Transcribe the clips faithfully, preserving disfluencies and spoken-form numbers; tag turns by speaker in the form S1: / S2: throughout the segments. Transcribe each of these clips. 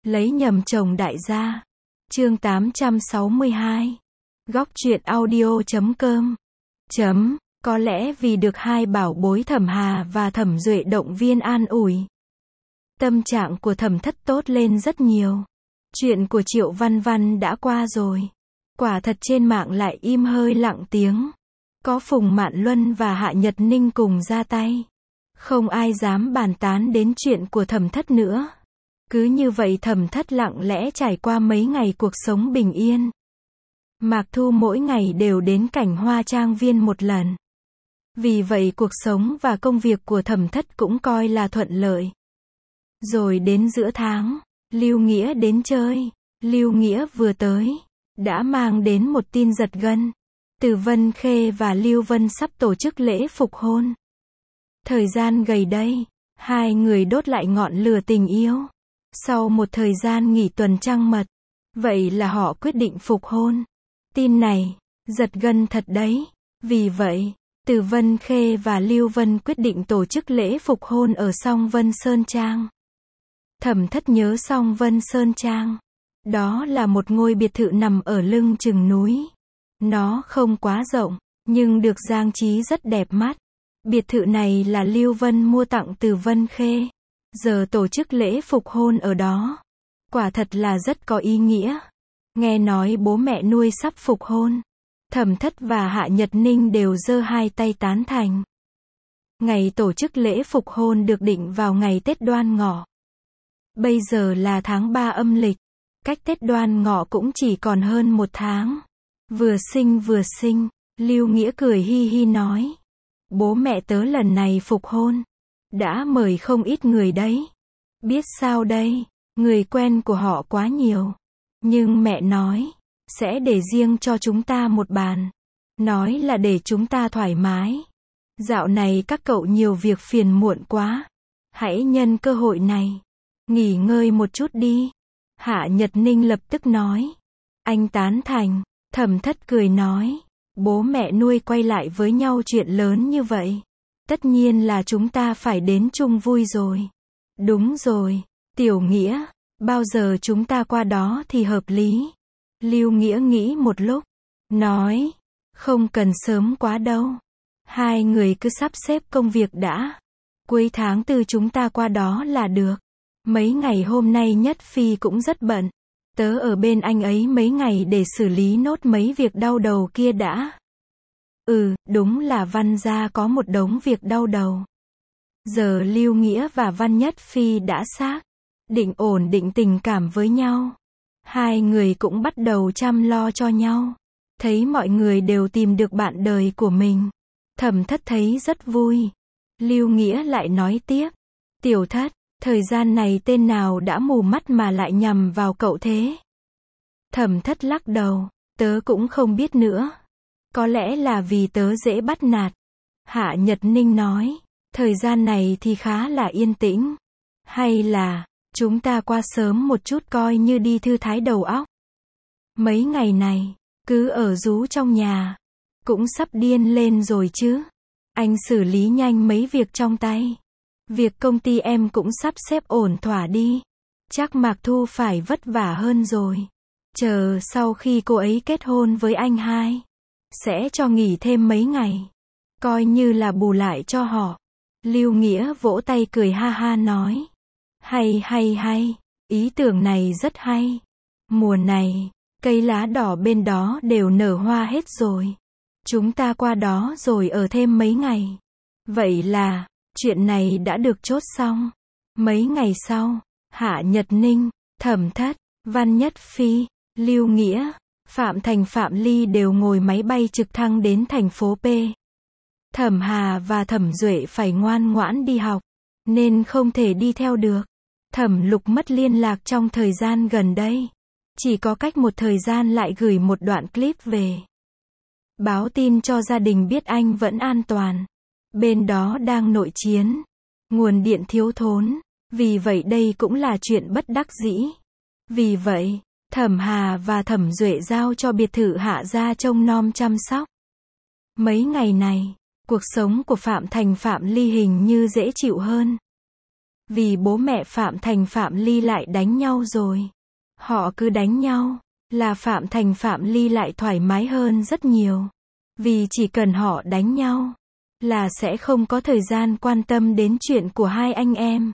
S1: Lấy nhầm chồng đại gia. Chương tám trăm sáu mươi hai. Góc truyện audio.com. Chấm. Có lẽ vì được hai bảo bối Thẩm Hà và Thẩm Duệ động viên an ủi, tâm trạng của Thẩm Thất tốt lên rất nhiều. Chuyện của Triệu Văn Văn đã qua rồi. Quả thật trên mạng lại im hơi lặng tiếng. Có Phùng Mạn Luân và Hạ Nhật Ninh cùng ra tay. Không ai dám bàn tán đến chuyện của Thẩm Thất nữa. Cứ như vậy Thẩm Thất lặng lẽ trải qua mấy ngày cuộc sống bình yên. Mạc Thu mỗi ngày đều đến Cảnh Hoa Trang Viên một lần. Vì vậy cuộc sống và công việc của Thẩm Thất cũng coi là thuận lợi. Rồi đến giữa tháng, Lưu Nghĩa đến chơi. Lưu Nghĩa vừa tới, đã mang đến một tin giật gân. Từ Vân Khê và Lưu Vân sắp tổ chức lễ phục hôn. Thời gian gần đây, hai người đốt lại ngọn lửa tình yêu. Sau một thời gian nghỉ tuần trăng mật, vậy là họ quyết định phục hôn. Tin này, giật gân thật đấy. Vì vậy, Từ Vân Khê và Lưu Vân quyết định tổ chức lễ phục hôn ở Song Vân Sơn Trang. Thẩm Thất nhớ Song Vân Sơn Trang. Đó là một ngôi biệt thự nằm ở lưng chừng núi. Nó không quá rộng, nhưng được trang trí rất đẹp mắt. Biệt thự này là Lưu Vân mua tặng Từ Vân Khê. Giờ tổ chức lễ phục hôn ở đó. Quả thật là rất có ý nghĩa. Nghe nói bố mẹ nuôi sắp phục hôn. Thẩm Thất và Hạ Nhật Ninh đều giơ hai tay tán thành. Ngày tổ chức lễ phục hôn được định vào ngày Tết Đoan Ngọ. Bây giờ là tháng ba âm lịch. Cách Tết Đoan Ngọ cũng chỉ còn hơn một tháng. Vừa sinh vừa sinh, Lưu Nghĩa cười hi hi nói. Bố mẹ tớ lần này phục hôn. Đã mời không ít người đấy. Biết sao đây, người quen của họ quá nhiều. Nhưng mẹ nói, sẽ để riêng cho chúng ta một bàn. Nói là để chúng ta thoải mái. Dạo này các cậu nhiều việc phiền muộn quá. Hãy nhân cơ hội này, nghỉ ngơi một chút đi. Hạ Nhật Ninh lập tức nói. Anh tán thành. Thẩm Thất cười nói. Bố mẹ nuôi quay lại với nhau chuyện lớn như vậy. Tất nhiên là chúng ta phải đến chung vui rồi. Đúng rồi, Tiểu Nghĩa, bao giờ chúng ta qua đó thì hợp lý. Lưu Nghĩa nghĩ một lúc, nói, không cần sớm quá đâu. Hai người cứ sắp xếp công việc đã. Cuối tháng tư chúng ta qua đó là được. Mấy ngày hôm nay Nhất Phi cũng rất bận. Tớ ở bên anh ấy mấy ngày để xử lý nốt mấy việc đau đầu kia đã. Ừ, đúng là Văn gia có một đống việc đau đầu. Giờ Lưu Nghĩa và Văn Nhất Phi đã xác định ổn định tình cảm với nhau. Hai người cũng bắt đầu chăm lo cho nhau. Thấy mọi người đều tìm được bạn đời của mình. Thẩm Thất thấy rất vui. Lưu Nghĩa lại nói tiếp. Tiểu Thất, thời gian này tên nào đã mù mắt mà lại nhằm vào cậu thế? Thẩm Thất lắc đầu. Tớ cũng không biết nữa. Có lẽ là vì tớ dễ bắt nạt. Hạ Nhật Ninh nói. Thời gian này thì khá là yên tĩnh. Hay là, chúng ta qua sớm một chút coi như đi thư thái đầu óc. Mấy ngày này, cứ ở rú trong nhà. Cũng sắp điên lên rồi chứ. Anh xử lý nhanh mấy việc trong tay. Việc công ty em cũng sắp xếp ổn thỏa đi. Chắc Mạc Thu phải vất vả hơn rồi. Chờ sau khi cô ấy kết hôn với anh hai, sẽ cho nghỉ thêm mấy ngày. Coi như là bù lại cho họ. Lưu Nghĩa vỗ tay cười ha ha nói. Hay hay hay, ý tưởng này rất hay. Mùa này, cây lá đỏ bên đó đều nở hoa hết rồi. Chúng ta qua đó rồi ở thêm mấy ngày. Vậy là, chuyện này đã được chốt xong. Mấy ngày sau, Hạ Nhật Ninh, Thẩm Thất, Văn Nhất Phi, Lưu Nghĩa, Phạm Thành Phạm Ly đều ngồi máy bay trực thăng đến thành phố P. Thẩm Hà và Thẩm Duệ phải ngoan ngoãn đi học, nên không thể đi theo được. Thẩm Lục mất liên lạc trong thời gian gần đây. Chỉ có cách một thời gian lại gửi một đoạn clip về. Báo tin cho gia đình biết anh vẫn an toàn. Bên đó đang nội chiến. Nguồn điện thiếu thốn. Vì vậy đây cũng là chuyện bất đắc dĩ. Vì vậy, Thẩm Hà và Thẩm Duệ giao cho biệt thự Hạ gia trông nom chăm sóc. Mấy ngày này, cuộc sống của Phạm Thành Phạm Ly hình như dễ chịu hơn. Vì bố mẹ Phạm Thành Phạm Ly lại đánh nhau rồi. Họ cứ đánh nhau, là Phạm Thành Phạm Ly lại thoải mái hơn rất nhiều. Vì chỉ cần họ đánh nhau, là sẽ không có thời gian quan tâm đến chuyện của hai anh em.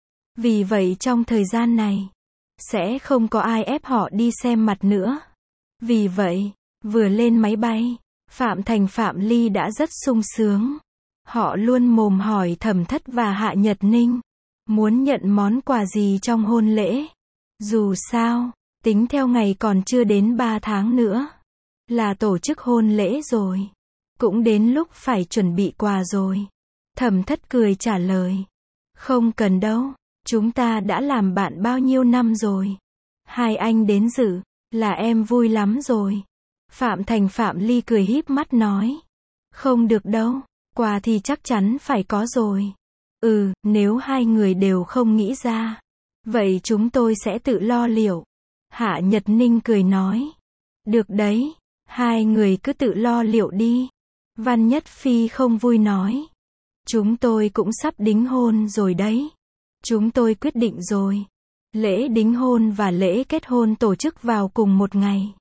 S1: Vì vậy trong thời gian này, sẽ không có ai ép họ đi xem mặt nữa. Vì vậy, vừa lên máy bay, Phạm Thành Phạm Ly đã rất sung sướng. Họ luôn mồm hỏi Thẩm Thất và Hạ Nhật Ninh, muốn nhận món quà gì trong hôn lễ. Dù sao, tính theo ngày còn chưa đến ba tháng nữa, là tổ chức hôn lễ rồi. Cũng đến lúc phải chuẩn bị quà rồi. Thẩm Thất cười trả lời, không cần đâu, chúng ta đã làm bạn bao nhiêu năm rồi. Hai anh đến dự, là em vui lắm rồi. Phạm Thành Phạm Ly cười híp mắt nói, không được đâu, quà thì chắc chắn phải có rồi. Ừ, nếu hai người đều không nghĩ ra, vậy chúng tôi sẽ tự lo liệu. Hạ Nhật Ninh cười nói, được đấy, hai người cứ tự lo liệu đi. Văn Nhất Phi không vui nói, chúng tôi cũng sắp đính hôn rồi đấy. Chúng tôi quyết định rồi. Lễ đính hôn và lễ kết hôn tổ chức vào cùng một ngày.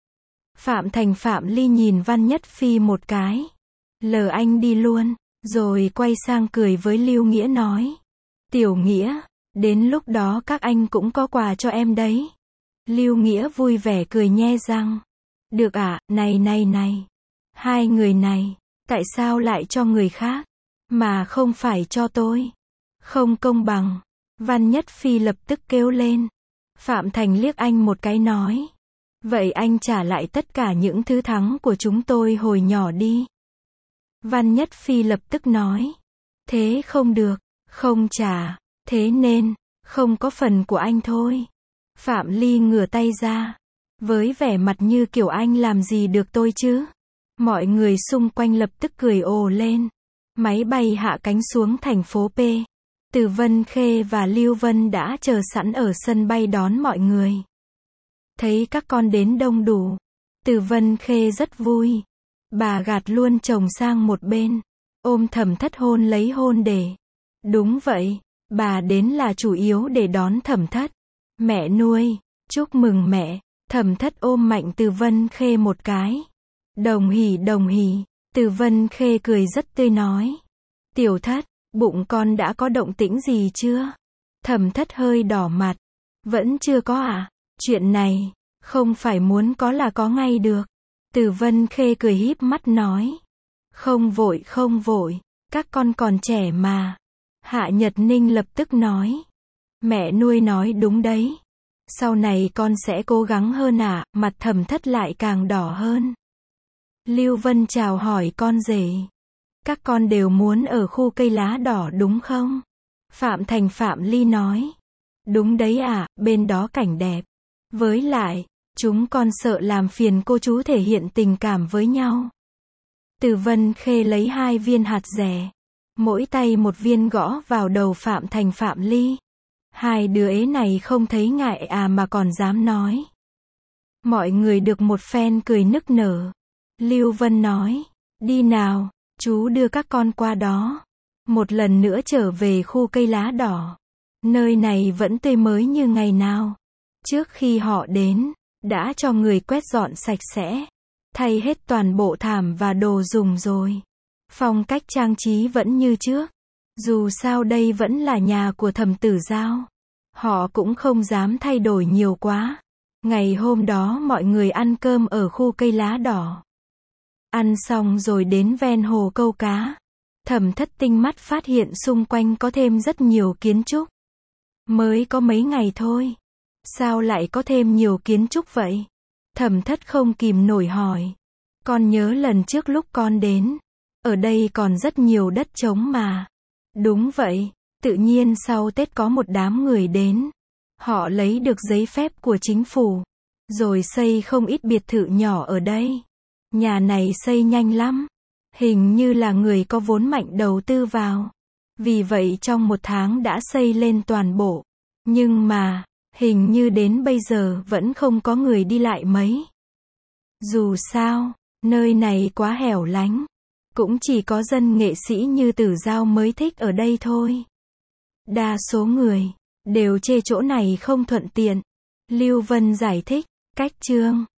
S1: Phạm Thành Phạm Ly nhìn Văn Nhất Phi một cái. Lờ anh đi luôn, rồi quay sang cười với Lưu Nghĩa nói, Tiểu Nghĩa, đến lúc đó các anh cũng có quà cho em đấy. Lưu Nghĩa vui vẻ cười nhe răng. Được ạ, à, này này này. Hai người này, tại sao lại cho người khác, mà không phải cho tôi? Không công bằng. Văn Nhất Phi lập tức kêu lên. Phạm Thành liếc anh một cái nói, vậy anh trả lại tất cả những thứ thắng của chúng tôi hồi nhỏ đi. Văn Nhất Phi lập tức nói, thế không được, không trả, thế nên, không có phần của anh thôi. Phạm Ly ngửa tay ra, với vẻ mặt như kiểu anh làm gì được tôi chứ. Mọi người xung quanh lập tức cười ồ lên. Máy bay hạ cánh xuống thành phố P. Từ Vân Khê và Lưu Vân đã chờ sẵn ở sân bay đón mọi người. Thấy các con đến đông đủ, Từ Vân Khê rất vui. Bà gạt luôn chồng sang một bên, ôm Thẩm Thất hôn lấy hôn để. Đúng vậy, bà đến là chủ yếu để đón Thẩm Thất. Mẹ nuôi, chúc mừng mẹ. Thẩm Thất ôm mạnh Từ Vân Khê một cái. Đồng hỉ đồng hỉ. Từ Vân Khê cười rất tươi nói, Tiểu Thất, bụng con đã có động tĩnh gì chưa? Thẩm Thất hơi đỏ mặt. Vẫn chưa có à? Chuyện này, không phải muốn có là có ngay được. Từ Vân Khê cười híp mắt nói, không vội không vội, các con còn trẻ mà. Hạ Nhật Ninh lập tức nói, mẹ nuôi nói đúng đấy. Sau này con sẽ cố gắng hơn ạ. À? Mặt Thẩm Thất lại càng đỏ hơn. Lưu Vân chào hỏi con rể. Các con đều muốn ở khu cây lá đỏ đúng không? Phạm Thành Phạm Ly nói, đúng đấy ạ, à, bên đó cảnh đẹp. Với lại, chúng con sợ làm phiền cô chú thể hiện tình cảm với nhau. Từ Vân Khê lấy hai viên hạt dẻ, mỗi tay một viên gõ vào đầu Phạm Thành Phạm Ly. Hai đứa ế này không thấy ngại à mà còn dám nói. Mọi người được một phen cười nức nở. Lưu Vân nói, đi nào, chú đưa các con qua đó. Một lần nữa trở về khu cây lá đỏ. Nơi này vẫn tươi mới như ngày nào. Trước khi họ đến, đã cho người quét dọn sạch sẽ, thay hết toàn bộ thảm và đồ dùng rồi. Phong cách trang trí vẫn như trước. Dù sao đây vẫn là nhà của Thẩm Tử Giao. Họ cũng không dám thay đổi nhiều quá. Ngày hôm đó mọi người ăn cơm ở khu cây lá đỏ. Ăn xong rồi đến ven hồ câu cá. Thẩm Thất tinh mắt phát hiện xung quanh có thêm rất nhiều kiến trúc. Mới có mấy ngày thôi. Sao lại có thêm nhiều kiến trúc vậy? Thẩm Thất không kìm nổi hỏi. Con nhớ lần trước lúc con đến, ở đây còn rất nhiều đất trống mà. Đúng vậy, tự nhiên sau Tết có một đám người đến. Họ lấy được giấy phép của chính phủ, rồi xây không ít biệt thự nhỏ ở đây. Nhà này xây nhanh lắm. Hình như là người có vốn mạnh đầu tư vào. Vì vậy trong một tháng đã xây lên toàn bộ. Nhưng mà, hình như đến bây giờ vẫn không có người đi lại mấy. Dù sao, nơi này quá hẻo lánh. Cũng chỉ có dân nghệ sĩ như Tử Giao mới thích ở đây thôi. Đa số người đều chê chỗ này không thuận tiện. Lưu Vân giải thích, cách chương